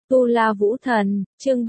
Tu La Vũ Thần, chương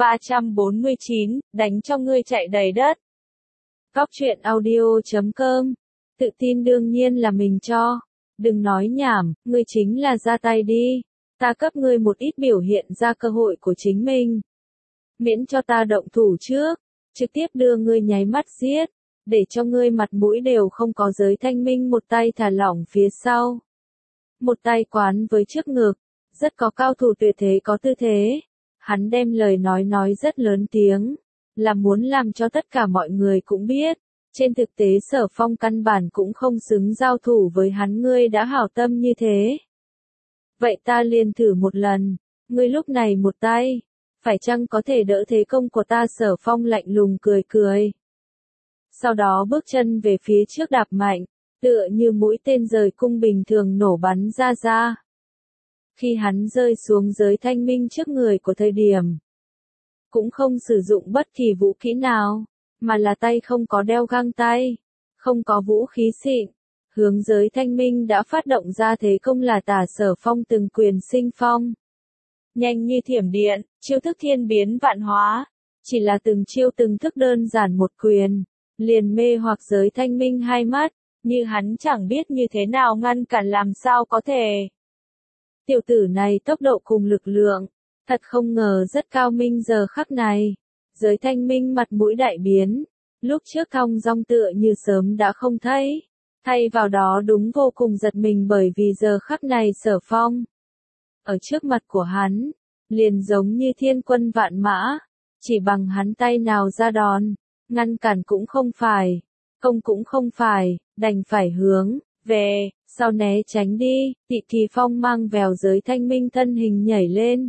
349, đánh cho ngươi chạy đầy đất. Góc truyện audio.com. Tự tin đương nhiên là mình cho. Đừng nói nhảm, ngươi chính là ra tay đi. Ta cấp ngươi một ít biểu hiện ra cơ hội của chính mình. Miễn cho ta động thủ trước, trực tiếp đưa ngươi nháy mắt giết, để cho ngươi mặt mũi đều không có. Giới Thanh Minh một tay thả lỏng phía sau, một tay quán với trước ngực, rất có cao thủ tuyệt thế có tư thế. Hắn đem lời nói rất lớn tiếng, là muốn làm cho tất cả mọi người cũng biết. Trên thực tế Sở Phong căn bản cũng không xứng giao thủ với hắn. Ngươi đã hảo tâm như thế, vậy ta liền thử một lần, ngươi lúc này một tay, phải chăng có thể đỡ thế công của ta? Sở Phong lạnh lùng cười cười. Sau đó bước chân về phía trước đạp mạnh, tựa như mũi tên rời cung bình thường nổ bắn ra. Khi hắn rơi xuống Giới Thanh Minh trước người của thời điểm, cũng không sử dụng bất kỳ vũ khí nào, mà là tay không có đeo găng tay, không có vũ khí xịn, hướng Giới Thanh Minh đã phát động ra thế công là tả. Sở Phong từng quyền sinh phong, nhanh như thiểm điện, chiêu thức thiên biến vạn hóa, chỉ là từng chiêu từng thức đơn giản một quyền, liền mê hoặc Giới Thanh Minh hai mắt, như hắn chẳng biết như thế nào ngăn cản. Làm sao có thể? Tiểu tử này tốc độ cùng lực lượng, thật không ngờ rất cao minh. Giờ khắc này, Giới Thanh Minh mặt mũi đại biến, lúc trước thong dong tựa như sớm đã không thấy, thay vào đó đúng vô cùng giật mình, bởi vì giờ khắc này Sở Phong ở trước mặt của hắn, liền giống như thiên quân vạn mã, chỉ bằng hắn tay nào ra đòn, ngăn cản cũng không phải, công cũng không phải, đành phải hướng về sau né tránh đi. Tị Kỳ Phong mang vèo Giới Thanh Minh thân hình nhảy lên,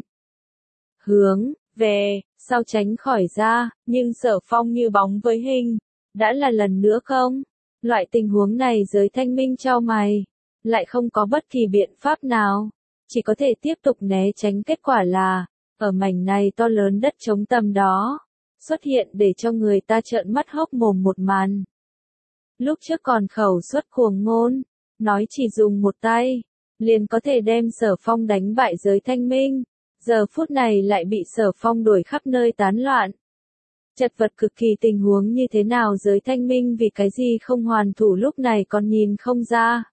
hướng về sau tránh khỏi ra, nhưng Sở Phong như bóng với hình, đã là lần nữa không. Loại tình huống này Giới Thanh Minh chau mày, lại không có bất kỳ biện pháp nào, chỉ có thể tiếp tục né tránh. Kết quả là, ở mảnh này to lớn đất trống tầm đó, xuất hiện để cho người ta trợn mắt hốc mồm một màn. Lúc trước còn khẩu suất cuồng ngôn, nói chỉ dùng một tay, liền có thể đem Sở Phong đánh bại Giới Thanh Minh, giờ phút này lại bị Sở Phong đuổi khắp nơi tán loạn. Chật vật cực kỳ. Tình huống như thế nào Giới Thanh Minh vì cái gì không hoàn thủ lúc này còn nhìn không ra.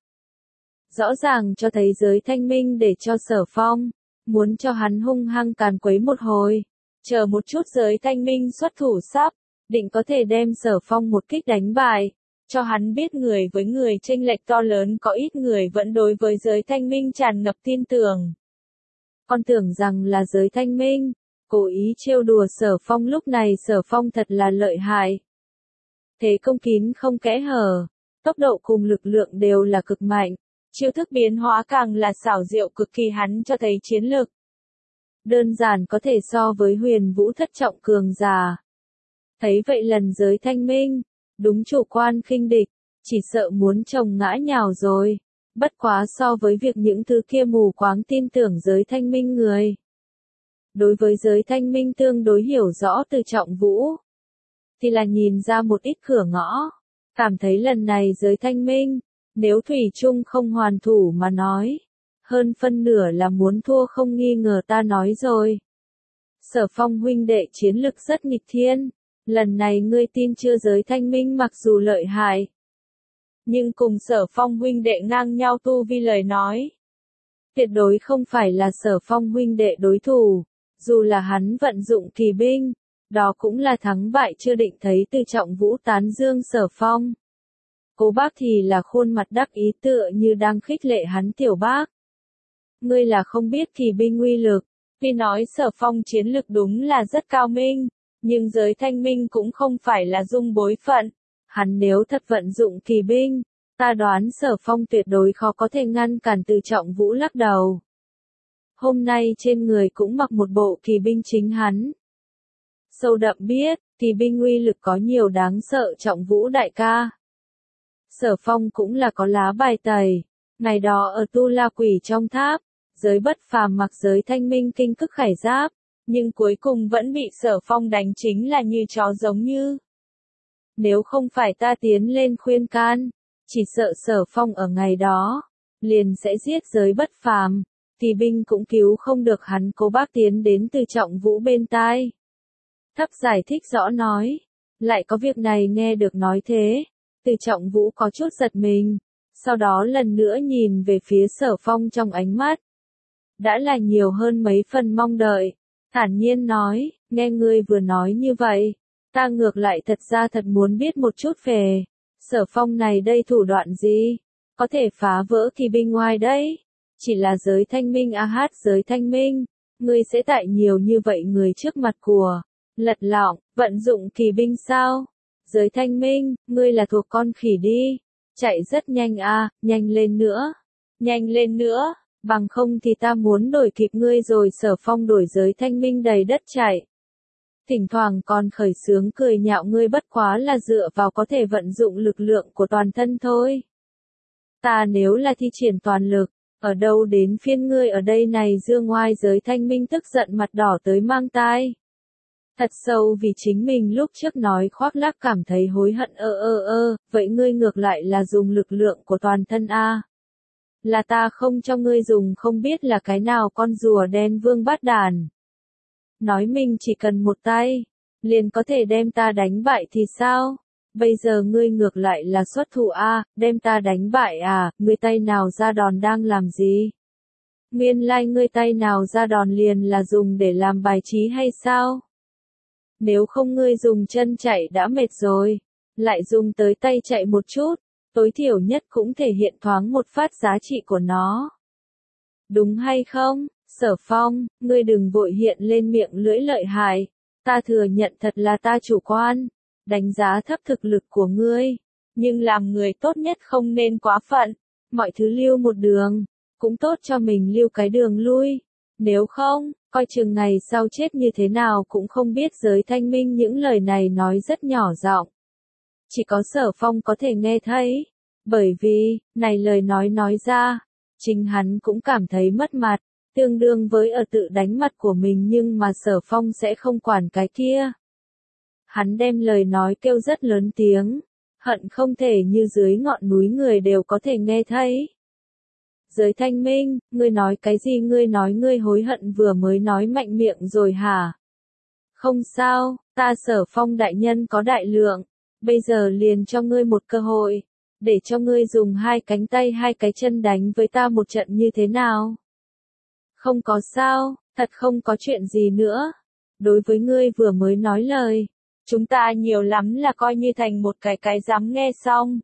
Rõ ràng cho thấy Giới Thanh Minh để cho Sở Phong, muốn cho hắn hung hăng càn quấy một hồi. Chờ một chút Giới Thanh Minh xuất thủ sắp, định có thể đem Sở Phong một kích đánh bại. Cho hắn biết người với người chênh lệch to lớn, có ít người vẫn đối với Giới Thanh Minh tràn ngập tin tưởng. Còn tưởng rằng là Giới Thanh Minh cố ý trêu đùa Sở Phong. Lúc này Sở Phong thật là lợi hại. Thế công kín không kẽ hở, tốc độ cùng lực lượng đều là cực mạnh, chiêu thức biến hóa càng là xảo diệu cực kỳ. Hắn cho thấy chiến lực đơn giản có thể so với Huyền Vũ thất trọng cường giả. Thấy vậy lần Giới Thanh Minh đúng chủ quan khinh địch, chỉ sợ muốn chồng ngã nhào rồi. Bất quá so với việc những thứ kia mù quáng tin tưởng Giới Thanh Minh người, đối với Giới Thanh Minh tương đối hiểu rõ Từ Trọng Vũ, thì là nhìn ra một ít cửa ngõ, cảm thấy lần này Giới Thanh Minh, nếu thủy chung không hoàn thủ mà nói, hơn phân nửa là muốn thua không nghi ngờ. Ta nói rồi, Sở Phong huynh đệ chiến lực rất nghịch thiên, lần này ngươi tin chưa? Giới Thanh Minh mặc dù lợi hại, nhưng cùng Sở Phong huynh đệ ngang nhau tu vi lời nói, tuyệt đối không phải là Sở Phong huynh đệ đối thủ. Dù là hắn vận dụng kỳ binh, đó cũng là thắng bại chưa định. Thấy Từ Trọng Vũ tán dương Sở Phong, Cố Bác thì là khuôn mặt đắc ý tựa như đang khích lệ hắn. Tiểu Bác, ngươi là không biết kỳ binh uy lực. Tuy nói Sở Phong chiến lực đúng là rất cao minh, nhưng Giới Thanh Minh cũng không phải là dung bối phận. Hắn nếu thật vận dụng kỳ binh, ta đoán Sở Phong tuyệt đối khó có thể ngăn cản. Từ Trọng Vũ lắc đầu. Hôm nay trên người cũng mặc một bộ kỳ binh chính hắn sâu đậm biết, kỳ binh uy lực có nhiều đáng sợ. Trọng Vũ đại ca, Sở Phong cũng là có lá bài tẩy. Ngày đó ở Tu La Quỷ trong tháp, Giới Bất Phàm mặc Giới Thanh Minh kinh cức khải giáp, nhưng cuối cùng vẫn bị Sở Phong đánh chính là như chó giống như. Nếu không phải ta tiến lên khuyên can, chỉ sợ Sở Phong ở ngày đó liền sẽ giết Giới Bất Phàm. Kỳ binh cũng cứu không được hắn. Cố Bác tiến đến Từ Trọng Vũ bên tai. Thấp giải thích rõ nói. Lại có việc này nghe được nói thế. Từ Trọng Vũ có chút giật mình. Sau đó lần nữa nhìn về phía Sở Phong trong ánh mắt. Đã là nhiều hơn mấy phần mong đợi. Thản nhiên nói, nghe ngươi vừa nói như vậy. Ta ngược lại thật ra thật muốn biết một chút về. Sở Phong này đây thủ đoạn gì? Có thể phá vỡ kỳ binh ngoài đấy. Chỉ là giới thanh minh giới thanh minh. Ngươi sẽ tại nhiều như vậy người trước mặt của. Lật lọng, vận dụng kỳ binh sao? Giới thanh minh, ngươi là thuộc con khỉ đi. Chạy rất nhanh nhanh lên nữa. Nhanh lên nữa, bằng không thì ta muốn đuổi kịp ngươi rồi. Sở Phong đổi giới thanh minh đầy đất chạy. Thỉnh thoảng còn khởi sướng cười nhạo ngươi bất quá là dựa vào có thể vận dụng lực lượng của toàn thân thôi. Ta nếu là thi triển toàn lực, ở đâu đến phiên ngươi ở đây này dương ngoai. Giới thanh minh tức giận mặt đỏ tới mang tai. Thật sâu vì chính mình lúc trước nói khoác lác cảm thấy hối hận vậy ngươi ngược lại là dùng lực lượng của toàn thân Là ta không cho ngươi dùng không biết là cái nào con rùa đen vương bát đàn. Nói mình chỉ cần một tay, liền có thể đem ta đánh bại thì sao? Bây giờ ngươi ngược lại là xuất thủ đem ta đánh bại ngươi tay nào ra đòn đang làm gì? Nguyên lai ngươi tay nào ra đòn liền là dùng để làm bài trí hay sao? Nếu không ngươi dùng chân chạy đã mệt rồi, lại dùng tới tay chạy một chút, tối thiểu nhất cũng thể hiện thoáng một phát giá trị của nó. Đúng hay không, Sở Phong, ngươi đừng vội hiện lên miệng lưỡi lợi hại, ta thừa nhận thật là ta chủ quan, đánh giá thấp thực lực của ngươi, nhưng làm người tốt nhất không nên quá phận, mọi thứ lưu một đường, cũng tốt cho mình lưu cái đường lui, nếu không, coi chừng ngày sau chết như thế nào cũng không biết. Giới thanh minh những lời này nói rất nhỏ giọng. Chỉ có Sở Phong có thể nghe thấy, bởi vì, này lời nói ra, chính hắn cũng cảm thấy mất mặt, tương đương với ở tự đánh mặt của mình nhưng mà Sở Phong sẽ không quản cái kia. Hắn đem lời nói kêu rất lớn tiếng, hận không thể như dưới ngọn núi người đều có thể nghe thấy. Giới thanh minh, ngươi nói cái gì? Ngươi nói ngươi hối hận vừa mới nói mạnh miệng rồi hả? Không sao, ta Sở Phong đại nhân có đại lượng, bây giờ liền cho ngươi một cơ hội, để cho ngươi dùng hai cánh tay hai cái chân đánh với ta một trận như thế nào? Không có sao, thật không có chuyện gì nữa. Đối với ngươi vừa mới nói lời, chúng ta nhiều lắm là coi như thành một cái dám nghe xong.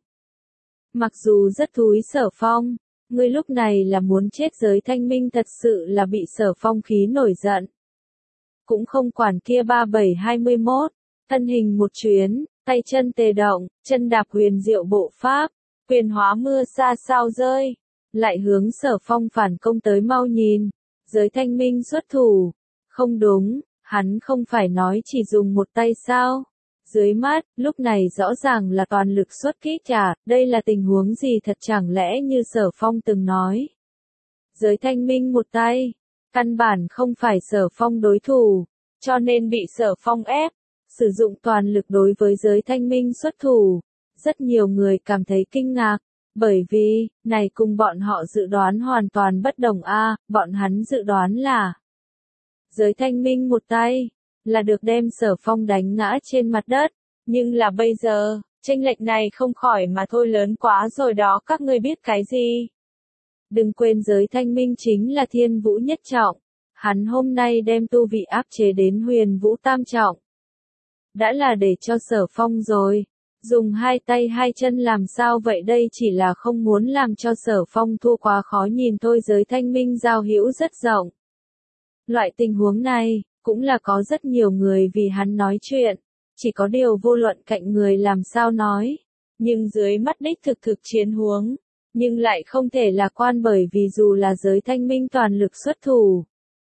Mặc dù rất thúi Sở Phong, ngươi lúc này là muốn chết. Giới thanh minh thật sự là bị Sở Phong khí nổi giận. Cũng không quản kia 3721, thân hình một chuyến, tay chân tề động, chân đạp huyền diệu bộ pháp, quyền hóa mưa sa sao rơi, lại hướng Sở Phong phản công tới. Mau nhìn, giới thanh minh xuất thủ. Không đúng, hắn không phải nói chỉ dùng một tay sao? Dưới mắt, lúc này rõ ràng là toàn lực xuất kích đây là tình huống gì thật chẳng lẽ như Sở Phong từng nói. Giới thanh minh một tay, căn bản không phải Sở Phong đối thủ, cho nên bị Sở Phong ép, sử dụng toàn lực đối với giới thanh minh xuất thủ. Rất nhiều người cảm thấy kinh ngạc, bởi vì, này cùng bọn họ dự đoán hoàn toàn bất đồng bọn hắn dự đoán là giới thanh minh một tay, là được đem Sở Phong đánh ngã trên mặt đất, nhưng là bây giờ, chênh lệch này không khỏi mà thôi lớn quá rồi đó. Các ngươi biết cái gì? Đừng quên giới thanh minh chính là thiên vũ nhất trọng, hắn hôm nay đem tu vị áp chế đến huyền vũ tam trọng. Đã là để cho Sở Phong rồi, dùng hai tay hai chân làm sao vậy? Đây chỉ là không muốn làm cho Sở Phong thua quá khó nhìn thôi. Giới thanh minh giao hữu rất rộng. Loại tình huống này, cũng là có rất nhiều người vì hắn nói chuyện, chỉ có điều vô luận cạnh người làm sao nói, nhưng dưới mắt đích thực chiến huống, nhưng lại không thể lạc quan bởi vì dù là giới thanh minh toàn lực xuất thủ,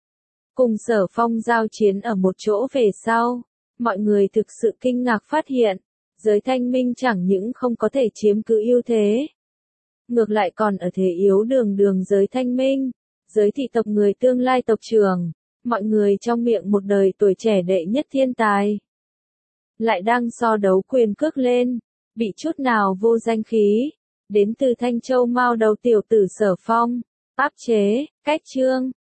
cùng Sở Phong giao chiến ở một chỗ về sau, mọi người thực sự kinh ngạc phát hiện, giới thanh minh chẳng những không có thể chiếm cứ ưu thế, ngược lại còn ở thế yếu đường. Giới thanh minh, giới thị tộc người tương lai tộc trưởng, mọi người trong miệng một đời tuổi trẻ đệ nhất thiên tài, lại đang so đấu quyền cước lên, bị chút nào vô danh khí, đến từ Thanh Châu Mao đầu tiểu tử Sở Phong, Pháp chế, cách chương.